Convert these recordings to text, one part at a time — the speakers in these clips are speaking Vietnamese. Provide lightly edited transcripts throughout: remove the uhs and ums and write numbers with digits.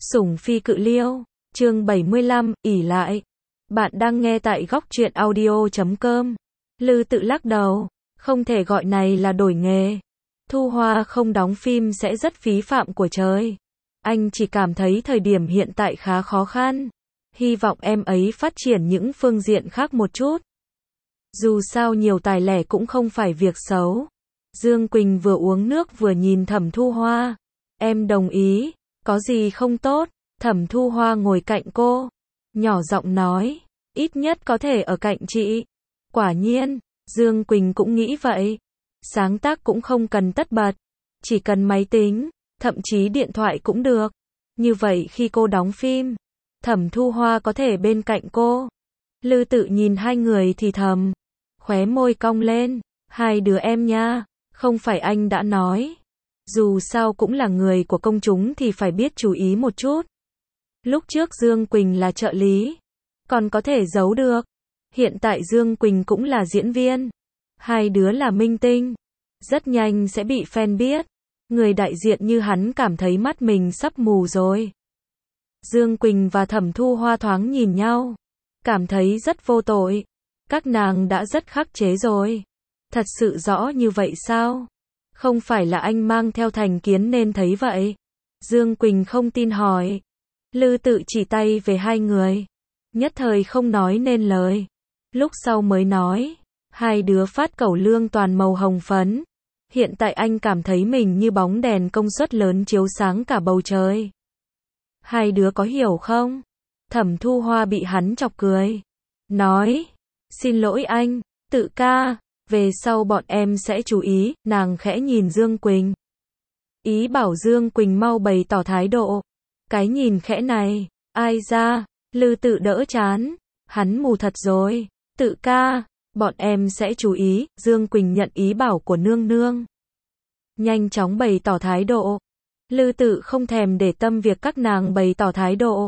Sủng phi cự liêu, chương 75, ỷ lại. Bạn đang nghe tại góc truyện audio.com. Lư tự lắc đầu, không thể gọi này là đổi nghề. Thu Hoa không đóng phim sẽ rất phí phạm của trời. Anh chỉ cảm thấy thời điểm hiện tại khá khó khăn. Hy vọng em ấy phát triển những phương diện khác một chút. Dù sao nhiều tài lẻ cũng không phải việc xấu. Dương Quỳnh vừa uống nước vừa nhìn Thẩm Thu Hoa. Em đồng ý, có gì không tốt? Thẩm Thu Hoa ngồi cạnh cô, nhỏ giọng nói, ít nhất có thể ở cạnh chị. Quả nhiên, Dương Quỳnh cũng nghĩ vậy. Sáng tác cũng không cần tất bật, chỉ cần máy tính, thậm chí điện thoại cũng được. Như vậy khi cô đóng phim, Thẩm Thu Hoa có thể bên cạnh cô. Lư tự nhìn hai người thì thầm, khóe môi cong lên, hai đứa em nha, không phải anh đã nói. Dù sao cũng là người của công chúng thì phải biết chú ý một chút. Lúc trước Dương Quỳnh là trợ lý, còn có thể giấu được. Hiện tại Dương Quỳnh cũng là diễn viên. Hai đứa là minh tinh. Rất nhanh sẽ bị fan biết. Người đại diện như hắn cảm thấy mắt mình sắp mù rồi. Dương Quỳnh và Thẩm Thu Hoa thoáng nhìn nhau. Cảm thấy rất vô tội. Các nàng đã rất khắc chế rồi. Thật sự rõ như vậy sao? Không phải là anh mang theo thành kiến nên thấy vậy. Dương Quỳnh không tin hỏi. Lư tự chỉ tay về hai người. Nhất thời không nói nên lời. Lúc sau mới nói. Hai đứa phát cẩu lương toàn màu hồng phấn. Hiện tại anh cảm thấy mình như bóng đèn công suất lớn chiếu sáng cả bầu trời. Hai đứa có hiểu không? Thẩm Thu Hoa bị hắn chọc cười. Nói. Xin lỗi anh, tự ca. Về sau bọn em sẽ chú ý, nàng khẽ nhìn Dương Quỳnh. Ý bảo Dương Quỳnh mau bày tỏ thái độ. Cái nhìn khẽ này, ai ra, Lư tự đỡ chán. Hắn mù thật rồi, tự ca, bọn em sẽ chú ý, Dương Quỳnh nhận ý bảo của nương nương. Nhanh chóng bày tỏ thái độ. Lư tự không thèm để tâm việc các nàng bày tỏ thái độ.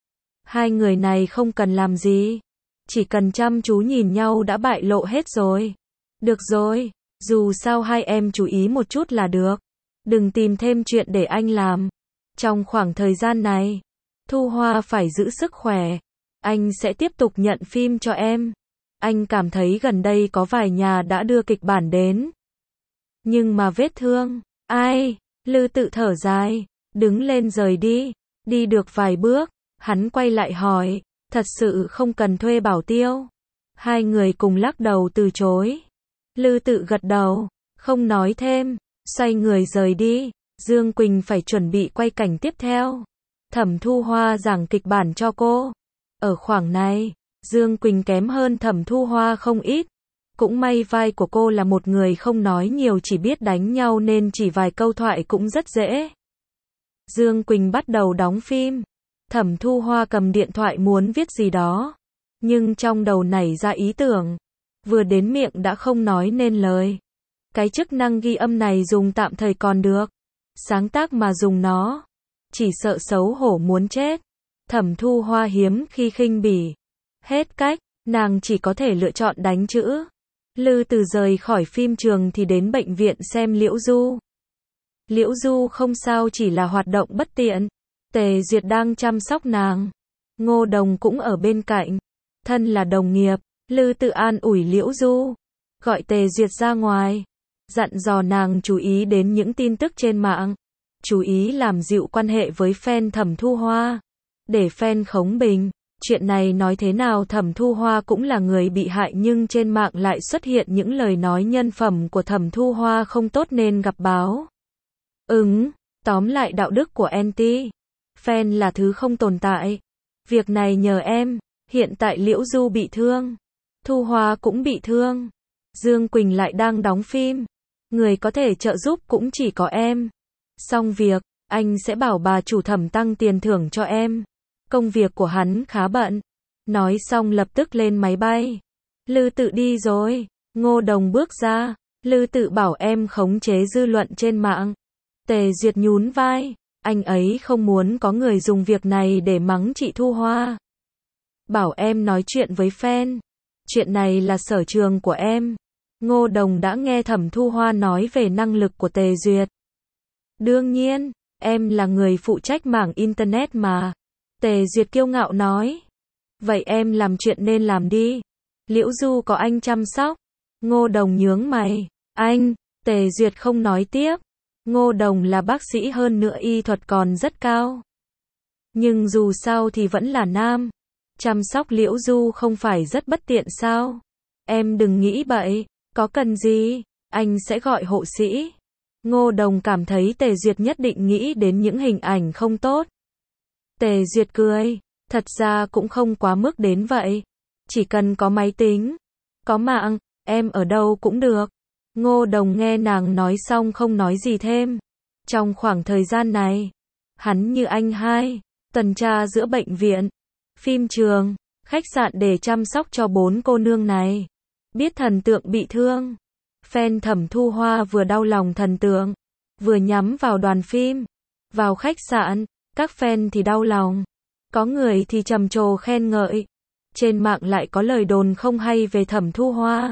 Hai người này không cần làm gì. Chỉ cần chăm chú nhìn nhau đã bại lộ hết rồi. Được rồi, dù sao hai em chú ý một chút là được. Đừng tìm thêm chuyện để anh làm. Trong khoảng thời gian này, Thu Hoa phải giữ sức khỏe. Anh sẽ tiếp tục nhận phim cho em. Anh cảm thấy gần đây có vài nhà đã đưa kịch bản đến. Nhưng mà vết thương, ai? Lư tự thở dài, đứng lên rời đi. Đi được vài bước, hắn quay lại hỏi, thật sự không cần thuê bảo tiêu. Hai người cùng lắc đầu từ chối. Lư tự gật đầu, không nói thêm, xoay người rời đi. Dương Quỳnh phải chuẩn bị quay cảnh tiếp theo. Thẩm Thu Hoa giảng kịch bản cho cô. Ở khoảng này, Dương Quỳnh kém hơn Thẩm Thu Hoa không ít. Cũng may vai của cô là một người không nói nhiều chỉ biết đánh nhau nên chỉ vài câu thoại cũng rất dễ. Dương Quỳnh bắt đầu đóng phim. Thẩm Thu Hoa cầm điện thoại muốn viết gì đó. Nhưng trong đầu nảy ra ý tưởng. Vừa đến miệng đã không nói nên lời. Cái chức năng ghi âm này dùng tạm thời còn được. Sáng tác mà dùng nó, chỉ sợ xấu hổ muốn chết. Thẩm Thu Hoa hiếm khi khinh bỉ. Hết cách, nàng chỉ có thể lựa chọn đánh chữ. Lư từ rời khỏi phim trường thì đến bệnh viện xem Liễu Du. Liễu Du không sao chỉ là hoạt động bất tiện. Tề Duyệt đang chăm sóc nàng. Ngô Đồng cũng ở bên cạnh. Thân là đồng nghiệp, Lư tự an ủi Liễu Du. Gọi Tề Duyệt ra ngoài. Dặn dò nàng chú ý đến những tin tức trên mạng. Chú ý làm dịu quan hệ với fan Thẩm Thu Hoa. Để fan khống bình. Chuyện này nói thế nào Thẩm Thu Hoa cũng là người bị hại nhưng trên mạng lại xuất hiện những lời nói nhân phẩm của Thẩm Thu Hoa không tốt nên gặp báo. Tóm lại đạo đức của anti. Fan là thứ không tồn tại. Việc này nhờ em. Hiện tại Liễu Du bị thương. Thu Hoa cũng bị thương. Dương Quỳnh lại đang đóng phim. Người có thể trợ giúp cũng chỉ có em. Xong việc, anh sẽ bảo bà chủ Thẩm tăng tiền thưởng cho em. Công việc của hắn khá bận. Nói xong lập tức lên máy bay. Lư tự đi rồi. Ngô Đồng bước ra. Lư tự bảo em khống chế dư luận trên mạng. Tề Duyệt nhún vai. Anh ấy không muốn có người dùng việc này để mắng chị Thu Hoa. Bảo em nói chuyện với fan. Chuyện này là sở trường của em. Ngô Đồng đã nghe Thẩm Thu Hoa nói về năng lực của Tề Duyệt. Đương nhiên, Em là người phụ trách mảng Internet mà. Tề Duyệt kiêu ngạo nói. Vậy em làm chuyện nên làm đi. Liễu Du có anh chăm sóc. Ngô Đồng nhướng mày. Anh, Tề Duyệt không nói tiếp. Ngô Đồng là bác sĩ hơn nữa y thuật còn rất cao. Nhưng dù sao thì vẫn là nam. Chăm sóc Liễu Du không phải rất bất tiện sao? Em đừng nghĩ bậy, có cần gì, anh sẽ gọi hộ sĩ. Ngô Đồng cảm thấy Tề Duyệt nhất định nghĩ đến những hình ảnh không tốt. Tề Duyệt cười, thật ra cũng không quá mức đến vậy. Chỉ cần có máy tính, có mạng, em ở đâu cũng được. Ngô Đồng nghe nàng nói xong không nói gì thêm. Trong khoảng thời gian này, hắn như anh hai, tuần tra giữa bệnh viện, phim trường, khách sạn để chăm sóc cho 4 cô nương này. Biết thần tượng bị thương. Fan Thẩm Thu Hoa vừa đau lòng thần tượng, vừa nhắm vào đoàn phim. Vào khách sạn, các fan thì đau lòng. Có người thì trầm trồ khen ngợi. Trên mạng lại có lời đồn không hay về Thẩm Thu Hoa.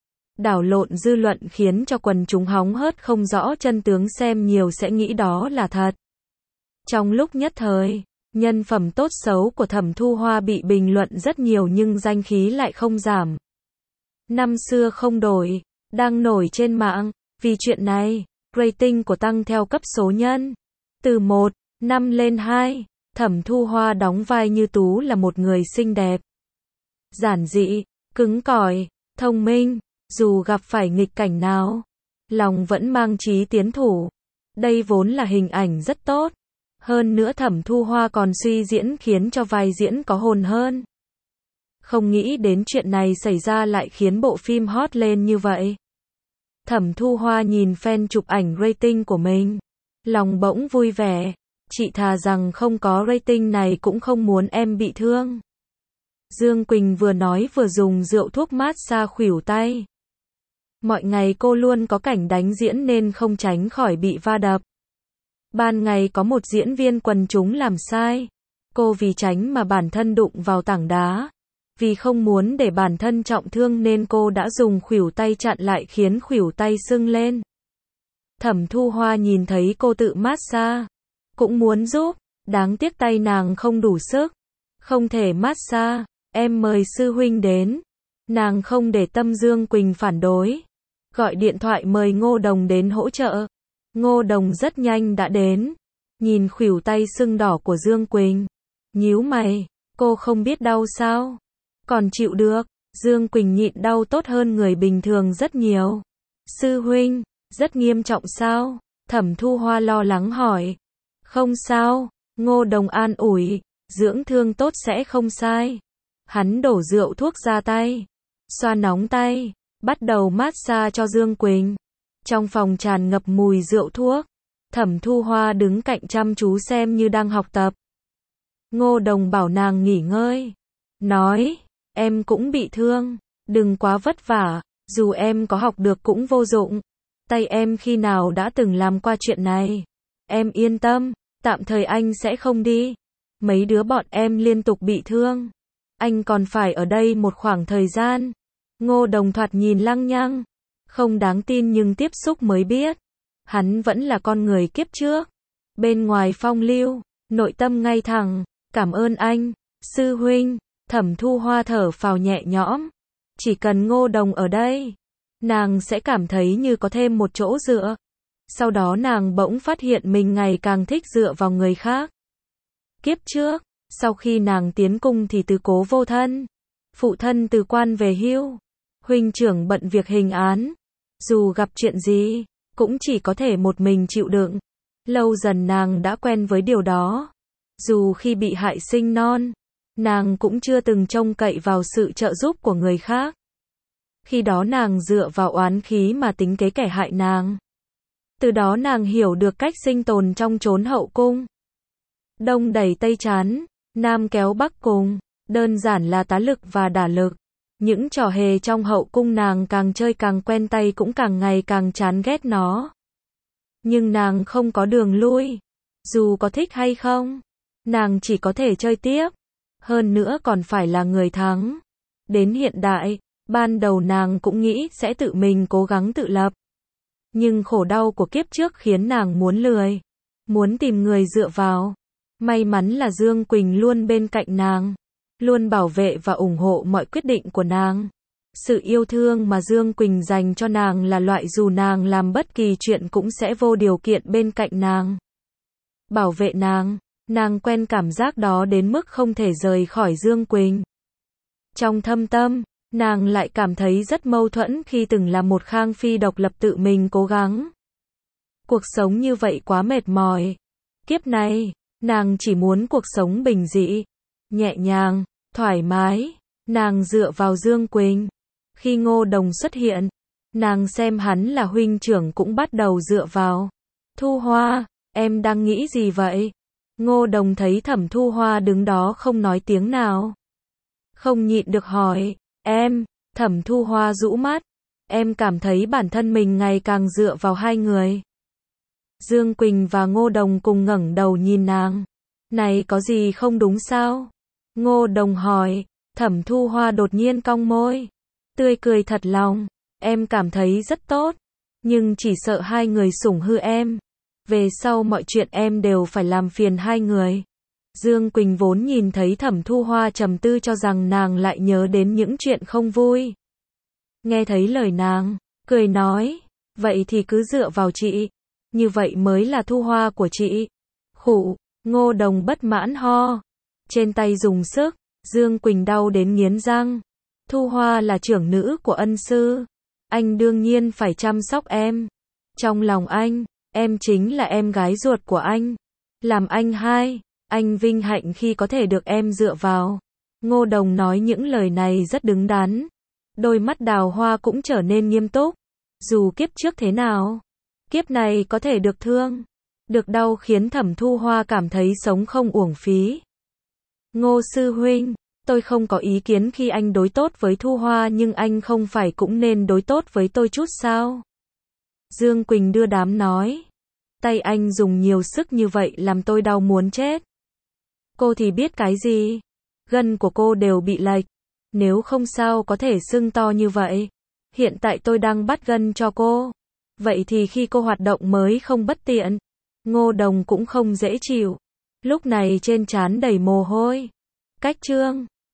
Đảo lộn dư luận khiến cho quần chúng hóng hớt không rõ chân tướng, xem nhiều sẽ nghĩ đó là thật. Trong lúc nhất thời, nhân phẩm tốt xấu của Thẩm Thu Hoa bị bình luận rất nhiều nhưng danh khí lại không giảm. Năm xưa không đổi, đang nổi trên mạng. Vì chuyện này, rating của tăng theo cấp số nhân. Từ 1, 5 lên 2, Thẩm Thu Hoa đóng vai Như Tú là một người xinh đẹp, giản dị, cứng cỏi, thông minh, dù gặp phải nghịch cảnh nào, lòng vẫn mang chí tiến thủ. Đây vốn là hình ảnh rất tốt. Hơn nữa Thẩm Thu Hoa còn suy diễn khiến cho vai diễn có hồn hơn. Không nghĩ đến chuyện này xảy ra lại khiến bộ phim hot lên như vậy. Thẩm Thu Hoa nhìn fan chụp ảnh rating của mình, lòng bỗng vui vẻ. Chị thà rằng không có rating này cũng không muốn em bị thương. Dương Quỳnh vừa nói vừa dùng rượu thuốc massage khuỷu tay. Mọi ngày cô luôn có cảnh đánh diễn nên không tránh khỏi bị va đập. Ban ngày có một diễn viên quần chúng làm sai. Cô vì tránh mà bản thân đụng vào tảng đá. Vì không muốn để bản thân trọng thương nên cô đã dùng khuỷu tay chặn lại khiến khuỷu tay sưng lên. Thẩm Thu Hoa nhìn thấy cô tự massage, cũng muốn giúp, đáng tiếc tay nàng không đủ sức. Không thể massage, em mời sư huynh đến. Nàng không để tâm Dương Quỳnh phản đối. Gọi điện thoại mời Ngô Đồng đến hỗ trợ. Ngô Đồng rất nhanh đã đến. Nhìn khuỷu tay sưng đỏ của Dương Quỳnh, nhíu mày, cô không biết đau sao? Còn chịu được. Dương Quỳnh nhịn đau tốt hơn người bình thường rất nhiều. Sư huynh, rất nghiêm trọng sao? Thẩm Thu Hoa lo lắng hỏi. Không sao, Ngô Đồng an ủi, dưỡng thương tốt sẽ không sai. Hắn đổ rượu thuốc ra tay, xoa nóng tay, bắt đầu massage cho Dương Quỳnh. Trong phòng tràn ngập mùi rượu thuốc. Thẩm Thu Hoa đứng cạnh chăm chú xem như đang học tập. Ngô Đồng bảo nàng nghỉ ngơi. Nói, em cũng bị thương, đừng quá vất vả, dù em có học được cũng vô dụng. Tay em khi nào đã từng làm qua chuyện này. Em yên tâm, tạm thời anh sẽ không đi. Mấy đứa bọn em liên tục bị thương. Anh còn phải ở đây một khoảng thời gian. Ngô Đồng thoạt nhìn lăng nhăng, không đáng tin nhưng tiếp xúc mới biết. Hắn vẫn là con người kiếp trước. Bên ngoài phong lưu, nội tâm ngay thẳng. Cảm ơn anh, sư huynh. Thẩm Thu Hoa thở phào nhẹ nhõm. Chỉ cần Ngô Đồng ở đây, nàng sẽ cảm thấy như có thêm một chỗ dựa. Sau đó nàng bỗng phát hiện mình ngày càng thích dựa vào người khác. Kiếp trước, sau khi nàng tiến cung thì tứ cố vô thân. Phụ thân từ quan về hưu. Huynh trưởng bận việc hình án. Dù gặp chuyện gì, cũng chỉ có thể một mình chịu đựng. Lâu dần nàng đã quen với điều đó. Dù khi bị hại sinh non, nàng cũng chưa từng trông cậy vào sự trợ giúp của người khác. Khi đó nàng dựa vào oán khí mà tính kế kẻ hại nàng. Từ đó nàng hiểu được cách sinh tồn trong chốn hậu cung. Đông đẩy Tây chán, Nam kéo Bắc cùng, đơn giản là tá lực và đả lực. Những trò hề trong hậu cung nàng càng chơi càng quen tay cũng càng ngày càng chán ghét nó. Nhưng nàng không có đường lui. Dù có thích hay không, nàng chỉ có thể chơi tiếp. Hơn nữa còn phải là người thắng. Đến hiện đại, ban đầu nàng cũng nghĩ sẽ tự mình cố gắng tự lập. Nhưng khổ đau của kiếp trước khiến nàng muốn lười. muốn tìm người dựa vào. May mắn là Dương Quỳnh luôn bên cạnh nàng, luôn bảo vệ và ủng hộ mọi quyết định của nàng. Sự yêu thương mà Dương Quỳnh dành cho nàng là loại dù nàng làm bất kỳ chuyện cũng sẽ vô điều kiện bên cạnh nàng, bảo vệ nàng. Nàng quen cảm giác đó đến mức không thể rời khỏi Dương Quỳnh. Trong thâm tâm, nàng lại cảm thấy rất mâu thuẫn khi từng là một Khang Phi độc lập tự mình cố gắng. Cuộc sống như vậy quá mệt mỏi. Kiếp này, nàng chỉ muốn cuộc sống bình dị, nhẹ nhàng, thoải mái. Nàng dựa vào Dương Quỳnh. Khi Ngô Đồng xuất hiện, nàng xem hắn là huynh trưởng cũng bắt đầu dựa vào. Thu Hoa, em đang nghĩ gì vậy? Ngô Đồng thấy Thẩm Thu Hoa đứng đó không nói tiếng nào, không nhịn được hỏi. Em, Thẩm Thu Hoa rũ mắt. Em cảm thấy bản thân mình ngày càng dựa vào hai người. Dương Quỳnh và Ngô Đồng cùng ngẩng đầu nhìn nàng. Này có gì không đúng sao? Ngô Đồng hỏi. Thẩm Thu Hoa đột nhiên cong môi, tươi cười thật lòng. Em cảm thấy rất tốt, nhưng chỉ sợ hai người sủng hư em. Về sau mọi chuyện em đều phải làm phiền hai người. Dương Quỳnh vốn nhìn thấy Thẩm Thu Hoa trầm tư cho rằng nàng lại nhớ đến những chuyện không vui. Nghe thấy lời nàng, cười nói, vậy thì cứ dựa vào chị, như vậy mới là Thu Hoa của chị. Khụ, Ngô Đồng bất mãn ho, trên tay dùng sức. Dương Quỳnh đau đến nghiến răng. Thu Hoa là trưởng nữ của ân sư, anh đương nhiên phải chăm sóc em. Trong lòng anh, em chính là em gái ruột của anh. Làm anh hai, anh vinh hạnh khi có thể được em dựa vào. Ngô Đồng nói những lời này rất đứng đắn. Đôi mắt Đào Hoa cũng trở nên nghiêm túc. Dù kiếp trước thế nào, kiếp này có thể được thương, được đau khiến Thẩm Thu Hoa cảm thấy sống không uổng phí. Ngô sư huynh, tôi không có ý kiến khi anh đối tốt với Thu Hoa, nhưng anh không phải cũng nên đối tốt với tôi chút sao? Dương Quỳnh đưa đám nói. Tay anh dùng nhiều sức như vậy làm tôi đau muốn chết. Cô thì biết cái gì? Gân của cô đều bị lệch. Nếu không sao có thể sưng to như vậy. Hiện tại tôi đang bắt gân cho cô. Vậy thì khi cô hoạt động mới không bất tiện. Ngô Đồng cũng không dễ chịu. Lúc này trên trán đầy mồ hôi. Cách chương